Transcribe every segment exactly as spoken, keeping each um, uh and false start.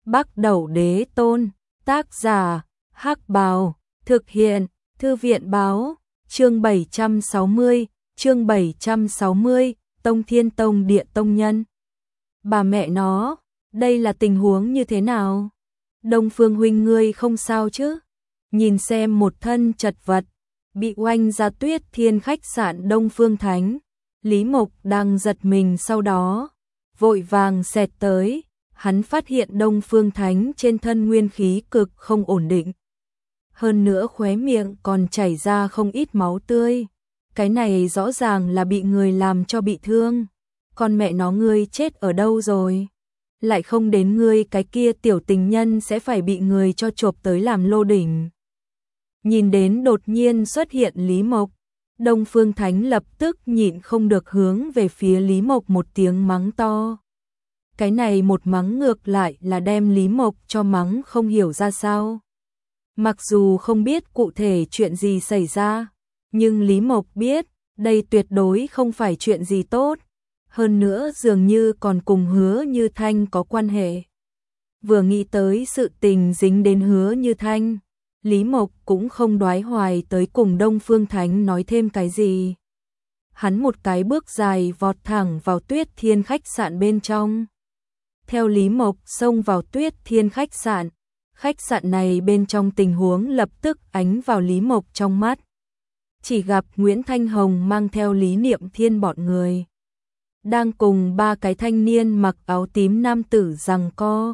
Bắc Đẩu Đế Tôn, tác giả, Hắc Bào, thực hiện, Thư viện báo, chương bảy trăm sáu mươi, chương bảy trăm sáu mươi, Tông Thiên Tông Địa Tông Nhân. Bà mẹ nó, đây là tình huống như thế nào? Đông Phương huynh ngươi không sao chứ? Nhìn xem một thân chật vật, bị oanh ra Tuyết Thiên khách sạn Đông Phương Thánh, Lý Mộc đang giật mình, sau đó vội vàng xẹt tới, hắn phát hiện Đông Phương Thánh trên thân nguyên khí cực không ổn định. Hơn nữa khóe miệng còn chảy ra không ít máu tươi, cái này rõ ràng là bị người làm cho bị thương. Con mẹ nó, ngươi chết ở đâu rồi? Lại không đến ngươi cái kia tiểu tình nhân sẽ phải bị người cho chộp tới làm lô đỉnh. Nhìn đến đột nhiên xuất hiện Lý Mộc, Đông Phương Thánh lập tức nhịn không được hướng về phía Lý Mộc một tiếng mắng to. Cái này một mắng ngược lại là đem Lý Mộc cho mắng không hiểu ra sao. Mặc dù không biết cụ thể chuyện gì xảy ra, nhưng Lý Mộc biết đây tuyệt đối không phải chuyện gì tốt. Hơn nữa dường như còn cùng Hứa Như Thanh có quan hệ. Vừa nghĩ tới sự tình dính đến Hứa Như Thanh, Lý Mộc cũng không đoái hoài tới cùng Đông Phương Thánh nói thêm cái gì. Hắn một cái bước dài vọt thẳng vào Tuyết Thiên khách sạn bên trong. Theo Lý Mộc xông vào Tuyết Thiên khách sạn, khách sạn này bên trong tình huống lập tức ánh vào Lý Mộc trong mắt. Chỉ gặp Nguyễn Thanh Hồng mang theo Lý Niệm Thiên bọn người, đang cùng ba cái thanh niên mặc áo tím nam tử giằng co.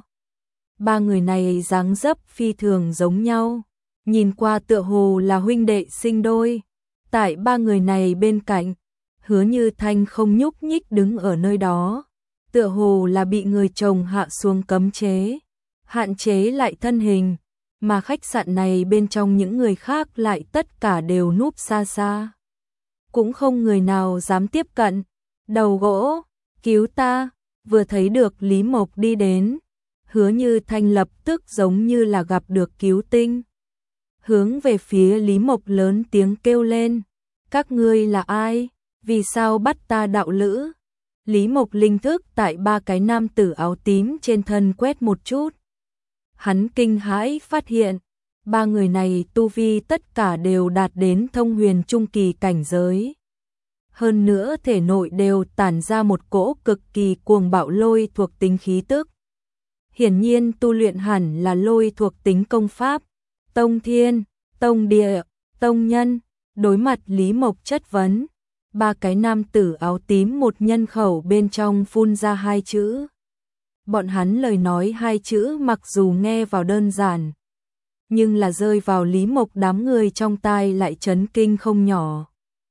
Ba người này dáng dấp phi thường giống nhau, nhìn qua tựa hồ là huynh đệ sinh đôi. Tại ba người này bên cạnh, Hứa Như Thanh không nhúc nhích đứng ở nơi đó, tựa hồ là bị người chồng hạ xuống cấm chế, hạn chế lại thân hình, mà khách sạn này bên trong những người khác lại tất cả đều núp xa xa. Cũng không người nào dám tiếp cận. Đầu gỗ, cứu ta, vừa thấy được Lý Mộc đi đến, Hứa Như Thanh lập tức giống như là gặp được cứu tinh. Hướng về phía Lý Mộc lớn tiếng kêu lên, các ngươi là ai, vì sao bắt ta đạo lữ? Lý Mộc linh thức tại ba cái nam tử áo tím trên thân quét một chút. Hắn kinh hãi phát hiện, ba người này tu vi tất cả đều đạt đến thông huyền trung kỳ cảnh giới. Hơn nữa thể nội đều tản ra một cỗ cực kỳ cuồng bạo lôi thuộc tính khí tức. Hiển nhiên tu luyện hẳn là lôi thuộc tính công pháp. Tông Thiên, Tông Địa, Tông Nhân. Đối mặt Lý Mộc chất vấn, ba cái nam tử áo tím một nhân khẩu bên trong phun ra hai chữ. Bọn hắn lời nói hai chữ mặc dù nghe vào đơn giản, nhưng là rơi vào Lý Mộc đám người trong tai lại chấn kinh không nhỏ.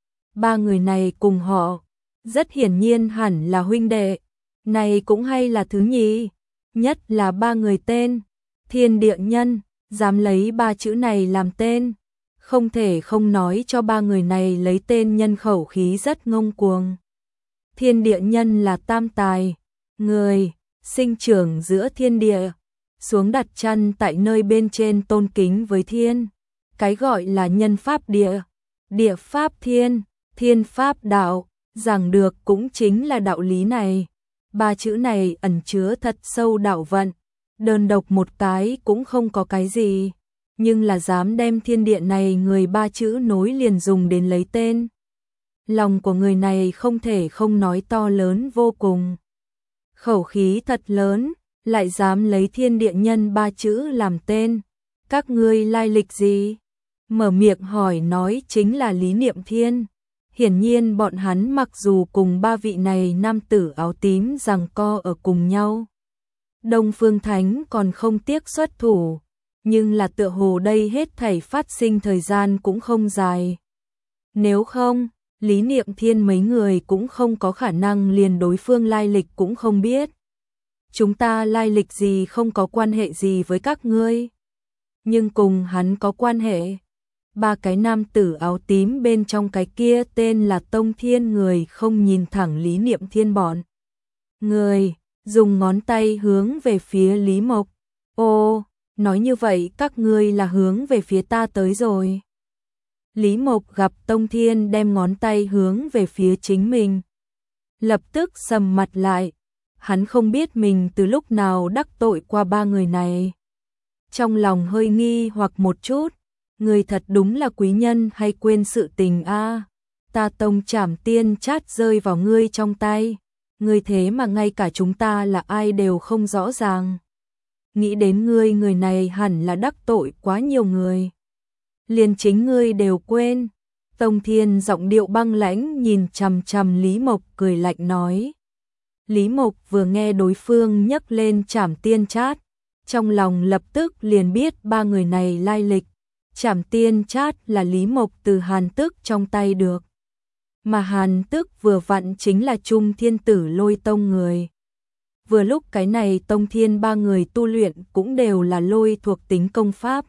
Ba người này cùng họ, rất hiển nhiên hẳn là huynh đệ, này cũng hay là thứ nhì, nhất là ba người tên, Thiên Địa Nhân, dám lấy ba chữ này làm tên, không thể không nói cho ba người này lấy tên nhân khẩu khí rất ngông cuồng. Thiên Địa Nhân là tam tài, người, sinh trưởng giữa thiên địa, xuống đặt chân tại nơi bên trên tôn kính với thiên, cái gọi là nhân pháp địa, địa pháp thiên. Thiên pháp đạo, giảng được cũng chính là đạo lý này. Ba chữ này ẩn chứa thật sâu đạo vận, đơn độc một cái cũng không có cái gì, nhưng là dám đem thiên địa này người ba chữ nối liền dùng đến lấy tên. Lòng của người này không thể không nói to lớn vô cùng. Khẩu khí thật lớn, lại dám lấy Thiên Địa Nhân ba chữ làm tên. Các ngươi lai lịch gì? Mở miệng hỏi nói chính là Lý Niệm Thiên. Hiển nhiên bọn hắn mặc dù cùng ba vị này nam tử áo tím giằng co ở cùng nhau, Đông Phương Thánh còn không tiếc xuất thủ, nhưng là tựa hồ đây hết thảy phát sinh thời gian cũng không dài. Nếu không, Lý Niệm Thiên mấy người cũng không có khả năng liền đối phương lai lịch cũng không biết. Chúng ta lai lịch gì không có quan hệ gì với các ngươi, nhưng cùng hắn có quan hệ. Ba cái nam tử áo tím bên trong cái kia tên là Tông Thiên người không nhìn thẳng Lý Niệm Thiên bọn người, dùng ngón tay hướng về phía Lý Mộc. Ô, nói như vậy các ngươi là hướng về phía ta tới rồi. Lý Mộc gặp Tông Thiên đem ngón tay hướng về phía chính mình, lập tức sầm mặt lại, hắn không biết mình từ lúc nào đắc tội qua ba người này. Trong lòng hơi nghi hoặc một chút, người thật đúng là quý nhân hay quên sự tình a. Ta tông Trảm Tiên Chát rơi vào ngươi trong tay, ngươi thế mà ngay cả chúng ta là ai đều không rõ ràng. Nghĩ đến ngươi, người này hẳn là đắc tội quá nhiều người. Liền chính ngươi đều quên. Tông Thiên giọng điệu băng lãnh nhìn chằm chằm Lý Mộc cười lạnh nói. Lý Mộc vừa nghe đối phương nhắc lên Trảm Tiên Chát, trong lòng lập tức liền biết ba người này lai lịch. Trảm Tiên Chát là Lý Mộc từ Hàn Tức trong tay được. Mà Hàn Tức vừa vặn chính là Trung Thiên Tử Lôi Tông người. Vừa lúc cái này Tông Thiên ba người tu luyện cũng đều là lôi thuộc tính công pháp.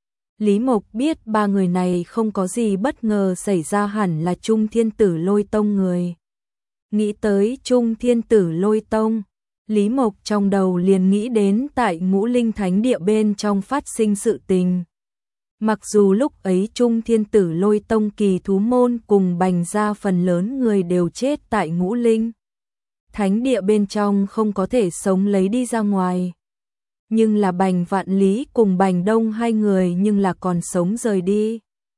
Lý Mộc biết ba người này không có gì bất ngờ xảy ra, hẳn là Trung Thiên Tử Lôi Tông người. Nghĩ tới Trung Thiên Tử Lôi Tông, Lý Mộc trong đầu liền nghĩ đến tại Ngũ Linh Thánh Địa bên trong phát sinh sự tình. Mặc dù lúc ấy Trung Thiên Tử Lôi Tông kỳ thú môn cùng Bành gia phần lớn người đều chết tại Ngũ Linh Thánh Địa bên trong, không có thể sống lấy đi ra ngoài. Nhưng là Bành Vạn Lý cùng Bành Đông hai người nhưng là còn sống rời đi.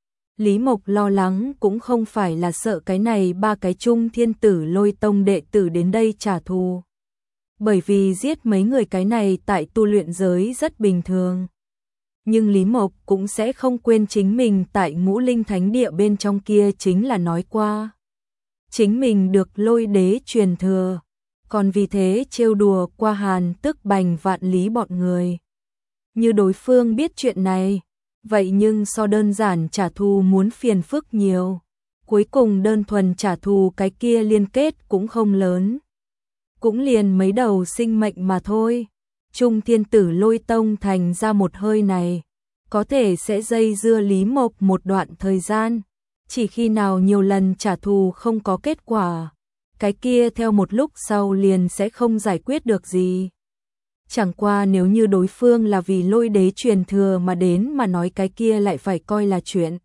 Lý Mộc lo lắng cũng không phải là sợ cái này ba cái Trung Thiên Tử Lôi Tông đệ tử đến đây trả thù. Bởi vì giết mấy người cái này tại tu luyện giới rất bình thường. Nhưng Lý Mộc cũng sẽ không quên chính mình tại Ngũ Linh Thánh Địa bên trong kia chính là nói qua. Chính mình được Lôi Đế truyền thừa, còn vì thế trêu đùa qua Hàn Tức Bành Vạn Lý bọn người. Như đối phương biết chuyện này, vậy nhưng so đơn giản trả thù muốn phiền phức nhiều. Cuối cùng đơn thuần trả thù cái kia liên kết cũng không lớn. Cũng liền mấy đầu sinh mệnh mà thôi. Trung Thiên Tử Lôi Tông thành ra một hơi này, có thể sẽ dây dưa Lý Mộc một đoạn thời gian. Chỉ khi nào nhiều lần trả thù không có kết quả, cái kia theo một lúc sau liền sẽ không giải quyết được gì. Chẳng qua nếu như đối phương là vì Lôi Đế truyền thừa mà đến mà nói, cái kia lại phải coi là chuyện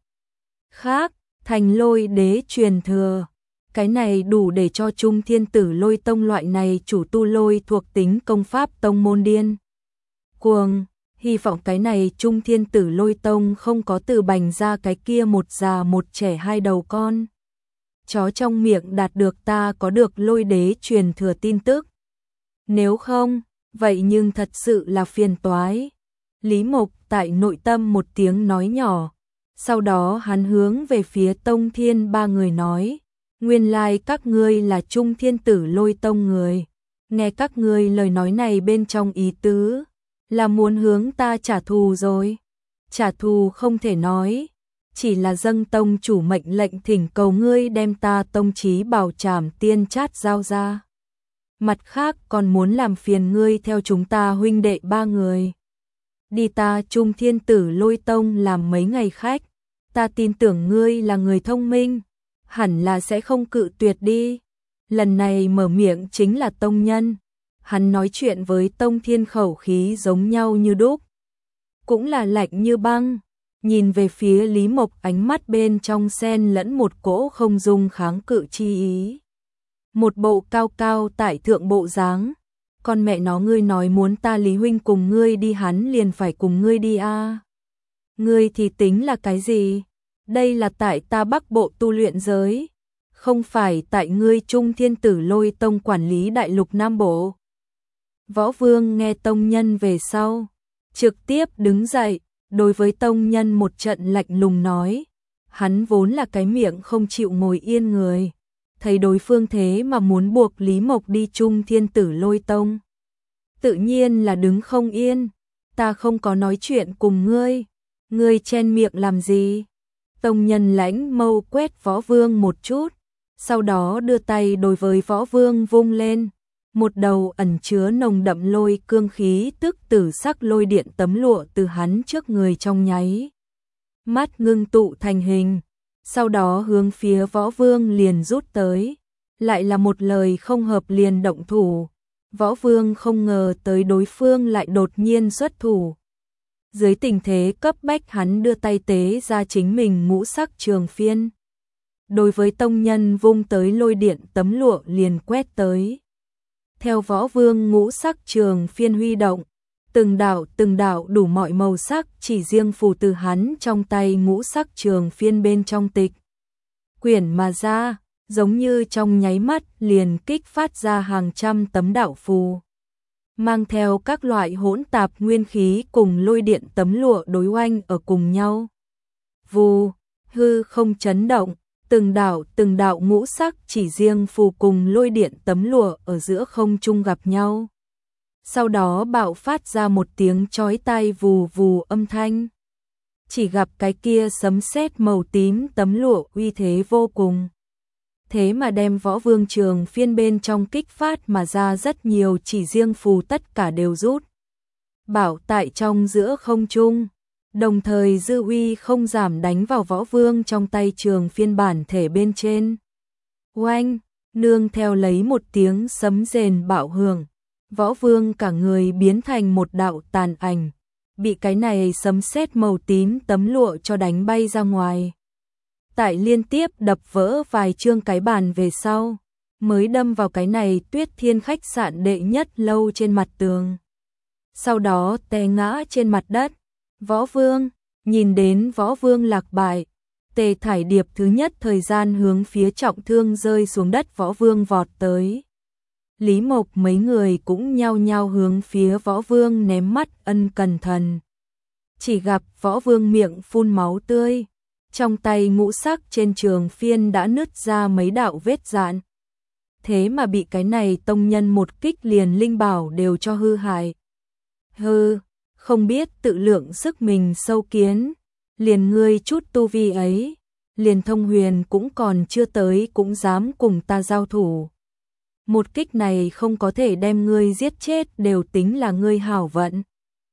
khác. Thành Lôi Đế truyền thừa, cái này đủ để cho Trung Thiên Tử Lôi Tông loại này chủ tu lôi thuộc tính công pháp tông môn điên cuồng. Hy vọng cái này Trung Thiên Tử Lôi Tông không có từ Bành ra cái kia một già một trẻ hai đầu con chó trong miệng đạt được ta có được Lôi Đế truyền thừa tin tức. Nếu không, vậy nhưng thật sự là phiền toái. Lý Mộc tại nội tâm một tiếng nói nhỏ, sau đó hắn hướng về phía Tông Thiên ba người nói. Nguyên lai các ngươi là Trung Thiên Tử Lôi Tông người. Nghe các ngươi lời nói này bên trong ý tứ là muốn hướng ta trả thù rồi. Trả thù không thể nói, chỉ là dâng tông chủ mệnh lệnh thỉnh cầu ngươi đem ta tông chí Bảo Trảm Tiên Chát giao ra. Mặt khác còn muốn làm phiền ngươi theo chúng ta huynh đệ ba người đi ta Trung Thiên Tử Lôi Tông làm mấy ngày khách. Ta tin tưởng ngươi là người thông minh, hẳn là sẽ không cự tuyệt đi. Lần này mở miệng chính là tông nhân. Hắn nói chuyện với Tông Thiên khẩu khí giống nhau như đúc, cũng là lạnh như băng. Nhìn về phía Lý Mộc, ánh mắt bên trong xen lẫn một cỗ không dung kháng cự chi ý. Một bộ cao cao tại thượng bộ dáng. Con mẹ nó, ngươi nói muốn ta Lý huynh cùng ngươi đi, hắn liền phải cùng ngươi đi a. À. Ngươi thì tính là cái gì? Đây là tại ta Bắc Bộ tu luyện giới, không phải tại ngươi Trung Thiên Tử Lôi Tông quản lý đại lục Nam Bộ. Võ Vương nghe tông nhân về sau, trực tiếp đứng dậy, đối với tông nhân một trận lạnh lùng nói. Hắn vốn là cái miệng không chịu ngồi yên người, thấy đối phương thế mà muốn buộc Lý Mộc đi Trung Thiên Tử Lôi Tông, tự nhiên là đứng không yên. Ta không có nói chuyện cùng ngươi, ngươi chen miệng làm gì? Tông nhân lãnh mâu quét Võ Vương một chút, sau đó đưa tay đối với Võ Vương vung lên. Một đầu ẩn chứa nồng đậm lôi cương khí tức tử sắc lôi điện tấm lụa từ hắn trước người trong nháy mắt ngưng tụ thành hình, sau đó hướng phía Võ Vương liền rút tới. Lại là một lời không hợp liền động thủ. Võ Vương không ngờ tới đối phương lại đột nhiên xuất thủ. Dưới tình thế cấp bách, hắn đưa tay tế ra chính mình ngũ sắc trường phiên, đối với tông nhân vung tới lôi điện tấm lụa liền quét tới. Theo Võ Vương ngũ sắc trường phiên huy động, từng đạo từng đạo đủ mọi màu sắc chỉ riêng phù từ hắn trong tay ngũ sắc trường phiên bên trong tịch quyển mà ra, giống như trong nháy mắt liền kích phát ra hàng trăm tấm đạo phù, mang theo các loại hỗn tạp nguyên khí cùng lôi điện tấm lụa đối oanh ở cùng nhau. Vù, hư không chấn động, từng đạo từng đạo ngũ sắc chỉ riêng phù cùng lôi điện tấm lụa ở giữa không trung gặp nhau. Sau đó bạo phát ra một tiếng chói tai vù vù âm thanh. Chỉ gặp cái kia sấm sét màu tím tấm lụa uy thế vô cùng. Thế mà đem Võ Vương trường phiên bên trong kích phát mà ra rất nhiều chỉ riêng phù tất cả đều rút. Bảo tại trong giữa không trung, đồng thời dư uy không giảm đánh vào Võ Vương trong tay trường phiên bản thể bên trên. Oanh, nương theo lấy một tiếng sấm rền bạo hưởng, Võ Vương cả người biến thành một đạo tàn ảnh, bị cái này sấm sét màu tím tấm lụa cho đánh bay ra ngoài. Tại liên tiếp đập vỡ vài chương cái bàn về sau, mới đâm vào cái này Tuyết Thiên khách sạn đệ nhất lâu trên mặt tường. Sau đó té ngã trên mặt đất. Võ Vương, nhìn đến Võ Vương lạc bại, Tề Thải Điệp thứ nhất thời gian hướng phía trọng thương rơi xuống đất Võ Vương vọt tới. Lý Mộc mấy người cũng nhao nhao hướng phía Võ Vương ném mắt ân cần thần. Chỉ gặp Võ Vương miệng phun máu tươi, trong tay ngũ sắc trên trường phiên đã nứt ra mấy đạo vết dạn. Thế mà bị cái này tông nhân một kích liền linh bảo đều cho hư hại. Hư, không biết tự lượng sức mình sâu kiến, liền ngươi chút tu vi ấy, liền thông huyền cũng còn chưa tới cũng dám cùng ta giao thủ. Một kích này không có thể đem ngươi giết chết đều tính là ngươi hảo vận.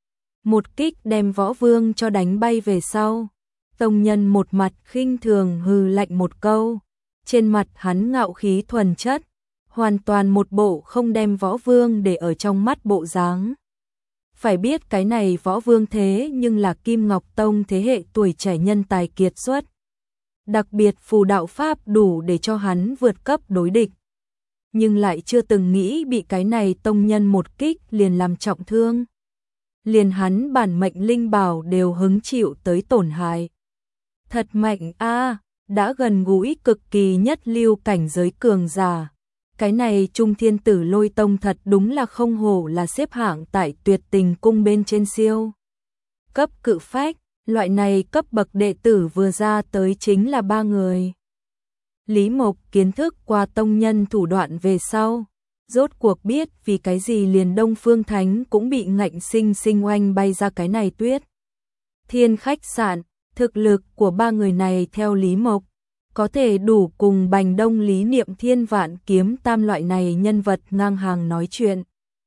Một kích đem Võ Vương cho đánh bay về sau. Tông nhân một mặt khinh thường hừ lạnh một câu, trên mặt hắn ngạo khí thuần chất, hoàn toàn một bộ không đem Võ Vương để ở trong mắt bộ dáng. Phải biết cái này Võ Vương thế nhưng là Kim Ngọc Tông thế hệ tuổi trẻ nhân tài kiệt xuất. Đặc biệt phù đạo pháp đủ để cho hắn vượt cấp đối địch. Nhưng lại chưa từng nghĩ bị cái này tông nhân một kích liền làm trọng thương. Liền hắn bản mệnh linh bảo đều hứng chịu tới tổn hại. Thật mạnh a, đã gần gũi cực kỳ nhất lưu cảnh giới cường giả. Cái này Trung Thiên Tử Lôi Tông thật đúng là không hổ là xếp hạng tại Tuyệt Tình Cung bên trên siêu cấp cự phách, loại này cấp bậc đệ tử vừa ra tới chính là ba người. Lý Mộc kiến thức qua tông nhân thủ đoạn về sau, rốt cuộc biết vì cái gì liền Đông Phương Thánh cũng bị ngạnh sinh sinh oanh bay ra cái này Tuyết Thiên khách sạn. Thực lực của ba người này theo Lý Mộc có thể đủ cùng Bành Đông Lý Niệm Thiên Vạn Kiếm Tam loại này nhân vật ngang hàng nói chuyện.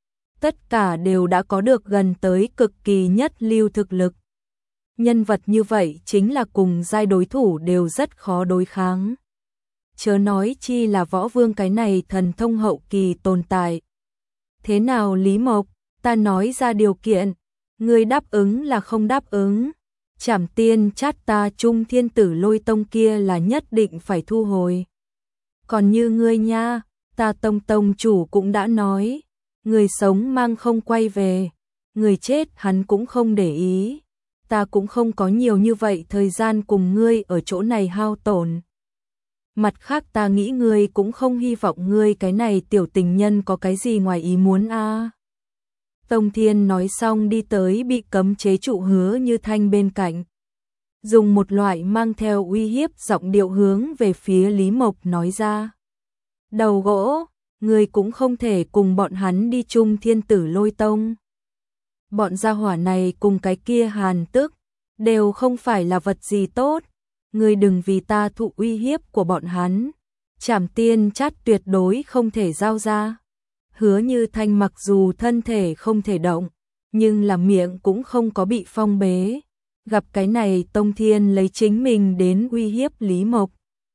Tất cả đều đã có được gần tới cực kỳ nhất lưu thực lực. Nhân vật như vậy chính là cùng giai đối thủ đều rất khó đối kháng. Chớ nói chi là Võ Vương cái này thần thông hậu kỳ tồn tại. Thế nào Lý Mộc, ta nói ra điều kiện, ngươi đáp ứng là không đáp ứng. Trảm tiên chát ta Trung Thiên Tử Lôi Tông kia là nhất định phải thu hồi. Còn như ngươi nha, ta tông tông chủ cũng đã nói, người sống mang không quay về, người chết hắn cũng không để ý. Ta cũng không có nhiều như vậy thời gian cùng ngươi ở chỗ này hao tổn. Mặt khác ta nghĩ ngươi cũng không hy vọng ngươi cái này tiểu tình nhân có cái gì ngoài ý muốn a. À. Tông Thiên nói xong đi tới bị cấm chế trụ Hứa Như Thanh bên cạnh. Dùng một loại mang theo uy hiếp giọng điệu hướng về phía Lý Mộc nói ra. Đầu gỗ, người cũng không thể cùng bọn hắn đi chung Thiên Tử Lôi Tông. Bọn gia hỏa này cùng cái kia Hàn Tức, đều không phải là vật gì tốt. Người đừng vì ta thụ uy hiếp của bọn hắn. Trảm tiên chát tuyệt đối không thể giao ra. Hứa Như Thanh mặc dù thân thể không thể động, nhưng là miệng cũng không có bị phong bế. Gặp cái này Tông Thiên lấy chính mình đến uy hiếp Lý Mộc.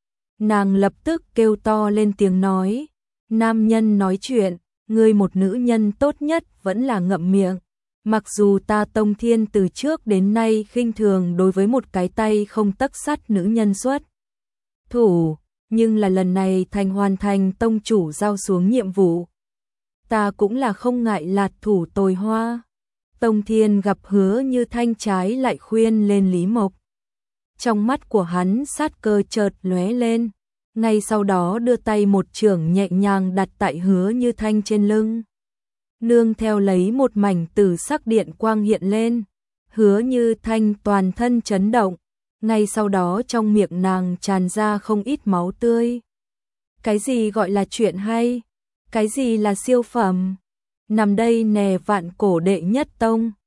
Nàng lập tức kêu to lên tiếng nói. Nam nhân nói chuyện, ngươi một nữ nhân tốt nhất vẫn là ngậm miệng. Mặc dù ta Tông Thiên từ trước đến nay khinh thường đối với một cái tay không tấc sắt nữ nhân xuất thủ, nhưng là lần này thành hoàn thành tông chủ giao xuống nhiệm vụ. ta cũng là không ngại lạt thủ tồi hoa. Tông Thiên gặp Hứa Như Thanh trái lại khuyên lên Lý Mộc. Trong mắt của hắn sát cơ chợt lóe lên, ngay sau đó đưa tay một chưởng nhẹ nhàng đặt tại Hứa Như Thanh trên lưng. Nương theo lấy một mảnh tử sắc điện quang hiện lên, Hứa Như Thanh toàn thân chấn động, ngay sau đó trong miệng nàng tràn ra không ít máu tươi. Cái gì gọi là chuyện hay? Cái gì là siêu phẩm? Nằm đây nè vạn cổ đệ nhất tông.